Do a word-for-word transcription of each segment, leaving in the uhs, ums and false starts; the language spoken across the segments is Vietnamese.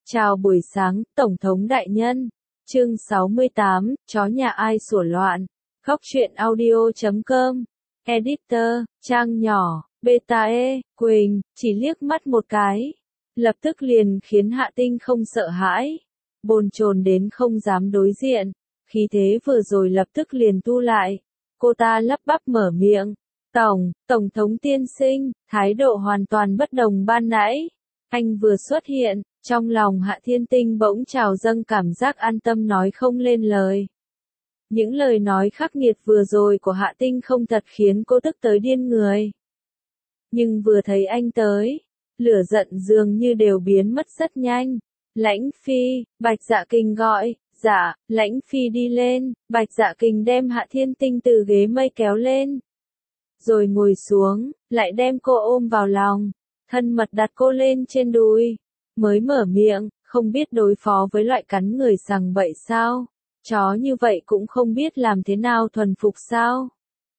Chào buổi sáng, Tổng thống đại nhân. Chương sáu mươi tám, chó nhà ai sủa loạn. Góc truyện audio chấm com. Editor, trang nhỏ, beta e, Quỳnh, chỉ liếc mắt một cái. Lập tức liền khiến Hạ Tinh không sợ hãi. Bồn chồn đến không dám đối diện. Khí thế vừa rồi lập tức liền tu lại. Cô ta lắp bắp mở miệng. Tổng, Tổng thống tiên sinh, thái độ hoàn toàn bất đồng ban nãy. Anh vừa xuất hiện. Trong lòng Hạ Thiên Tinh bỗng trào dâng cảm giác an tâm nói không lên lời. Những lời nói khắc nghiệt vừa rồi của Hạ Tinh không thật khiến cô tức tới điên người. Nhưng vừa thấy anh tới, lửa giận dường như đều biến mất rất nhanh. Lãnh Phi, Bạch Dạ Kình gọi, dạ, Lãnh Phi đi lên, Bạch Dạ Kình đem Hạ Thiên Tinh từ ghế mây kéo lên. Rồi ngồi xuống, lại đem cô ôm vào lòng, thân mật đặt cô lên trên đùi. Mới mở miệng, không biết đối phó với loại cắn người sằng bậy sao? Chó như vậy cũng không biết làm thế nào thuần phục sao?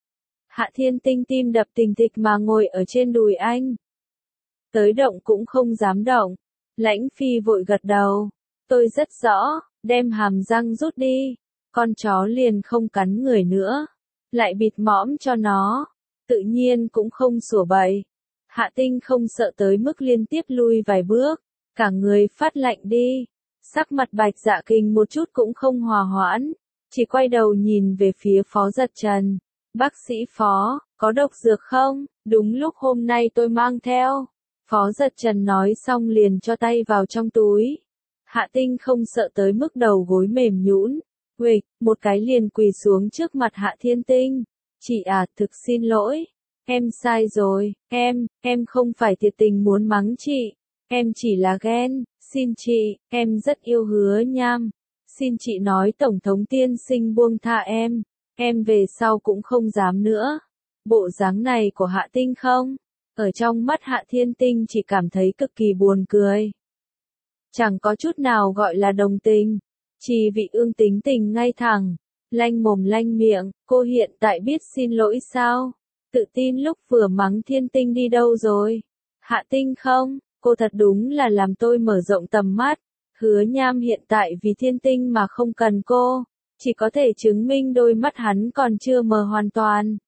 Hạ Thiên Tinh tim đập thình thịch mà ngồi ở trên đùi anh. Tới động cũng không dám động. Lãnh Phi vội gật đầu. Tôi rất rõ, đem hàm răng rút đi. Con chó liền không cắn người nữa. Lại bịt mõm cho nó. Tự nhiên cũng không sủa bậy. Hạ Tinh không sợ tới mức liên tiếp lui vài bước. Cả người phát lạnh đi. Sắc mặt Bạch Dạ Kình một chút cũng không hòa hoãn. Chỉ quay đầu nhìn về phía Phó Giật Trần. Bác sĩ Phó, có độc dược không? Đúng lúc hôm nay tôi mang theo. Phó Giật Trần nói xong liền cho tay vào trong túi. Hạ Tinh không sợ tới mức đầu gối mềm nhũn. Huỵch, một cái liền quỳ xuống trước mặt Hạ Thiên Tinh. Chị à, thực xin lỗi. Em sai rồi, em, em không phải thiệt tình muốn mắng chị. Em chỉ là ghen, xin chị, em rất yêu Hứa Nham. Xin chị nói Tổng thống tiên sinh buông tha em, em về sau cũng không dám nữa. Bộ dáng này của Hạ Tinh không? Ở trong mắt Hạ Thiên Tinh chỉ cảm thấy cực kỳ buồn cười. Chẳng có chút nào gọi là đồng tình. Chỉ vị ương tính tình ngay thẳng, lanh mồm lanh miệng, cô hiện tại biết xin lỗi sao? Tự tin lúc vừa mắng Thiên Tinh đi đâu rồi? Hạ Tinh không? Cô thật đúng là làm tôi mở rộng tầm mắt. Hứa Nham hiện tại vì Thiên Tinh mà không cần cô, chỉ có thể chứng minh đôi mắt hắn còn chưa mờ hoàn toàn.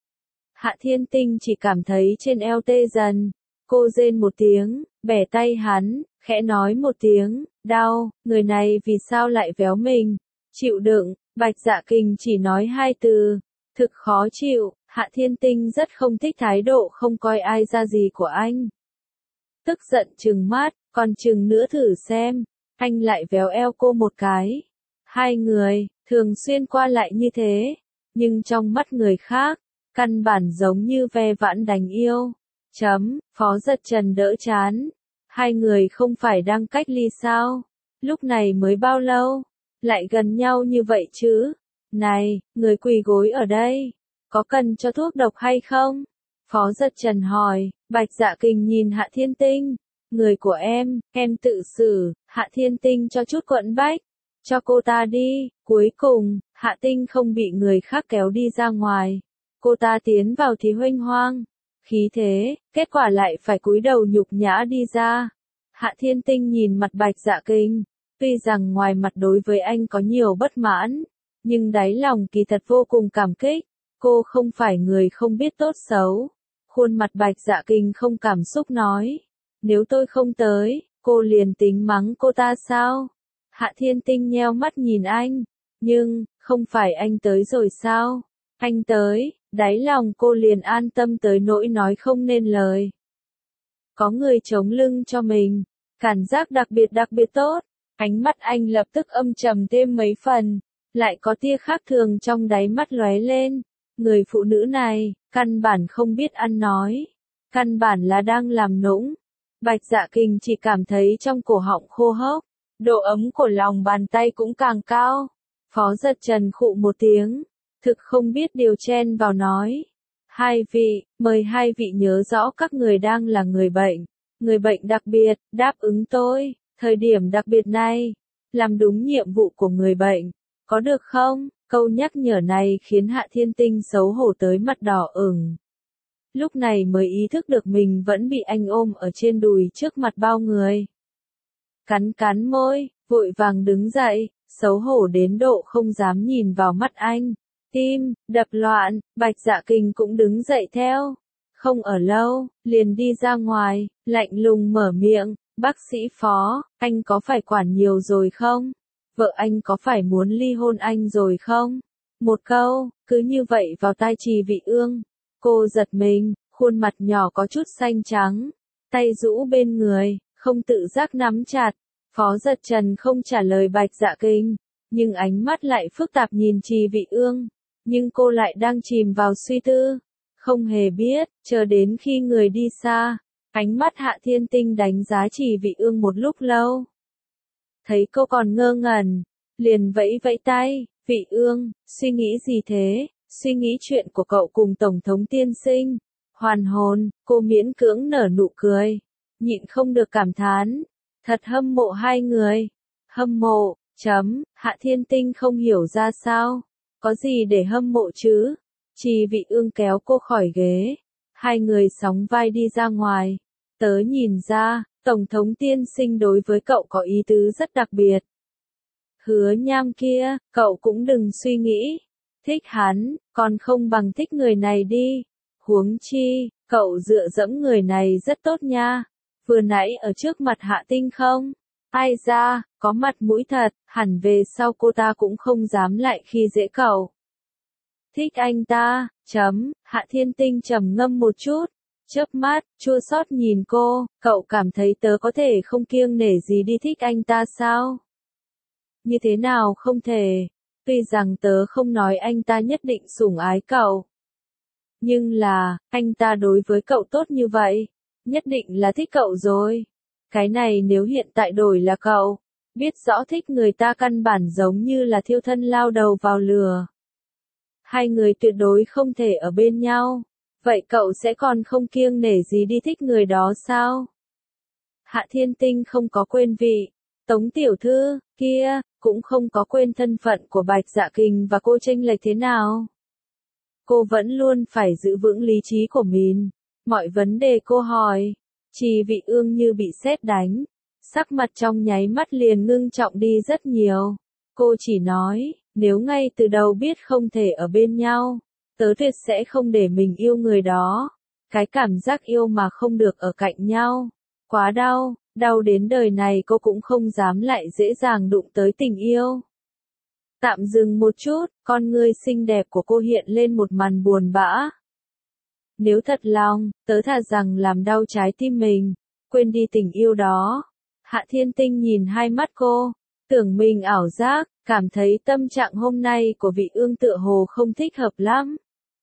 Hạ Thiên Tinh chỉ cảm thấy trên eo tê dần. Cô rên một tiếng, bẻ tay hắn, khẽ nói một tiếng, đau, người này vì sao lại véo mình. Chịu đựng, Bạch Dạ Kình chỉ nói hai từ, thực khó chịu. Hạ Thiên Tinh rất không thích thái độ không coi ai ra gì của anh. Tức giận trừng mắt, còn trừng nữa thử xem. Anh lại véo eo cô một cái. Hai người, thường xuyên qua lại như thế. Nhưng trong mắt người khác, căn bản giống như ve vãn đánh yêu. Chấm, Phó Giật Trần đỡ chán. Hai người không phải đang cách ly sao? Lúc này mới bao lâu? Lại gần nhau như vậy chứ? Này, người quỳ gối ở đây. Có cần cho thuốc độc hay không? Phó Giật Trần hỏi. Bạch Dạ Kình nhìn Hạ Thiên Tinh. Người của em, em tự xử. Hạ Thiên Tinh cho chút quẫn bách. Cho cô ta đi. Cuối cùng, Hạ Tinh không bị người khác kéo đi ra ngoài. Cô ta tiến vào thì huênh hoang. Khí thế, kết quả lại phải cúi đầu nhục nhã đi ra. Hạ Thiên Tinh nhìn mặt Bạch Dạ Kình. Tuy rằng ngoài mặt đối với anh có nhiều bất mãn, nhưng đáy lòng kỳ thật vô cùng cảm kích. Cô không phải người không biết tốt xấu. Khuôn mặt Bạch Dạ Kình không cảm xúc nói. Nếu tôi không tới, cô liền tính mắng cô ta sao? Hạ Thiên Tinh nheo mắt nhìn anh. Nhưng, không phải anh tới rồi sao? Anh tới, đáy lòng cô liền an tâm tới nỗi nói không nên lời. Có người chống lưng cho mình. Cảm giác đặc biệt đặc biệt tốt. Ánh mắt anh lập tức âm trầm thêm mấy phần. Lại có tia khác thường trong đáy mắt lóe lên. Người phụ nữ này, căn bản không biết ăn nói. Căn bản là đang làm nũng. Bạch Dạ Kình chỉ cảm thấy trong cổ họng khô hốc. Độ ấm của lòng bàn tay cũng càng cao. Phó Giật Trần khụ một tiếng. Thực không biết điều chen vào nói. Hai vị, mời hai vị nhớ rõ các người đang là người bệnh. Người bệnh đặc biệt, đáp ứng tôi. Thời điểm đặc biệt này, làm đúng nhiệm vụ của người bệnh. Có được không? Câu nhắc nhở này khiến Hạ Thiên Tinh xấu hổ tới mặt đỏ ửng. Lúc này mới ý thức được mình vẫn bị anh ôm ở trên đùi trước mặt bao người. cắn cắn môi, vội vàng đứng dậy, xấu hổ đến độ không dám nhìn vào mắt anh. Tim, đập loạn, Bạch Dạ Kình cũng đứng dậy theo. Không ở lâu, liền đi ra ngoài, lạnh lùng mở miệng, bác sĩ Phó, anh có phải quản nhiều rồi không? Vợ anh có phải muốn ly hôn anh rồi không? Một câu, cứ như vậy vào tai Trì Vị Ương. Cô giật mình, khuôn mặt nhỏ có chút xanh trắng, tay rũ bên người, không tự giác nắm chặt. Phó Giật Trần không trả lời Bạch Dạ Kình, nhưng ánh mắt lại phức tạp nhìn Trì Vị Ương. Nhưng cô lại đang chìm vào suy tư, không hề biết, chờ đến khi người đi xa, ánh mắt Hạ Thiên Tinh đánh giá Trì Vị Ương một lúc lâu. Thấy cô còn ngơ ngẩn, liền vẫy vẫy tay, Vị Ương, suy nghĩ gì thế, suy nghĩ chuyện của cậu cùng Tổng thống tiên sinh. Hoàn hồn, cô miễn cưỡng nở nụ cười, nhịn không được cảm thán, thật hâm mộ hai người. Hâm mộ, chấm, Hạ Thiên Tinh không hiểu ra sao. Có gì để hâm mộ chứ? Trì Vị Ương kéo cô khỏi ghế. Hai người sóng vai đi ra ngoài. Tớ nhìn ra, Tổng thống tiên sinh đối với cậu có ý tứ rất đặc biệt. Hứa Nham kia, cậu cũng đừng suy nghĩ. Thích hắn, còn không bằng thích người này đi. Huống chi, cậu dựa dẫm người này rất tốt nha. Vừa nãy ở trước mặt Hạ Tinh không? Ai ra, có mặt mũi thật, hẳn về sau cô ta cũng không dám lại khi dễ cậu. Thích anh ta, chấm, Hạ Thiên Tinh trầm ngâm một chút, chớp mắt, chua xót nhìn cô, cậu cảm thấy tớ có thể không kiêng nể gì đi thích anh ta sao? Như thế nào không thể, tuy rằng tớ không nói anh ta nhất định sủng ái cậu. Nhưng là, anh ta đối với cậu tốt như vậy, nhất định là thích cậu rồi. Cái này nếu hiện tại đổi là cậu, biết rõ thích người ta căn bản giống như là thiêu thân lao đầu vào lửa. Hai người tuyệt đối không thể ở bên nhau, vậy cậu sẽ còn không kiêng nể gì đi thích người đó sao? Hạ Thiên Tinh không có quên vị, Tống tiểu thư, kia, cũng không có quên thân phận của Bạch Dạ Kình và cô chênh lệch thế nào. Cô vẫn luôn phải giữ vững lý trí của mình, mọi vấn đề cô hỏi. Trì Vị Ương như bị sét đánh, sắc mặt trong nháy mắt liền ngưng trọng đi rất nhiều. Cô chỉ nói, nếu ngay từ đầu biết không thể ở bên nhau, tớ tuyệt sẽ không để mình yêu người đó. Cái cảm giác yêu mà không được ở cạnh nhau, quá đau, đau đến đời này cô cũng không dám lại dễ dàng đụng tới tình yêu. Tạm dừng một chút, con ngươi xinh đẹp của cô hiện lên một màn buồn bã. Nếu thật lòng, tớ thà rằng làm đau trái tim mình, quên đi tình yêu đó. Hạ Thiên Tinh nhìn hai mắt cô, tưởng mình ảo giác, cảm thấy tâm trạng hôm nay của Vị Ương tựa hồ không thích hợp lắm.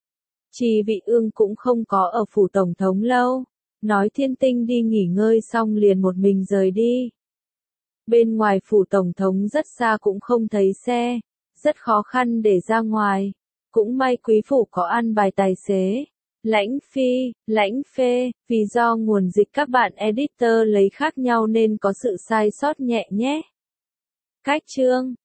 Trì Vị Ương cũng không có ở phủ tổng thống lâu, nói Thiên Tinh đi nghỉ ngơi xong liền một mình rời đi. Bên ngoài phủ tổng thống rất xa cũng không thấy xe, rất khó khăn để ra ngoài, cũng may quý phủ có an bài tài xế. Lãnh Phi, Lãnh Phê, vì do nguồn dịch các bạn editor lấy khác nhau nên có sự sai sót nhẹ nhé. Cách chương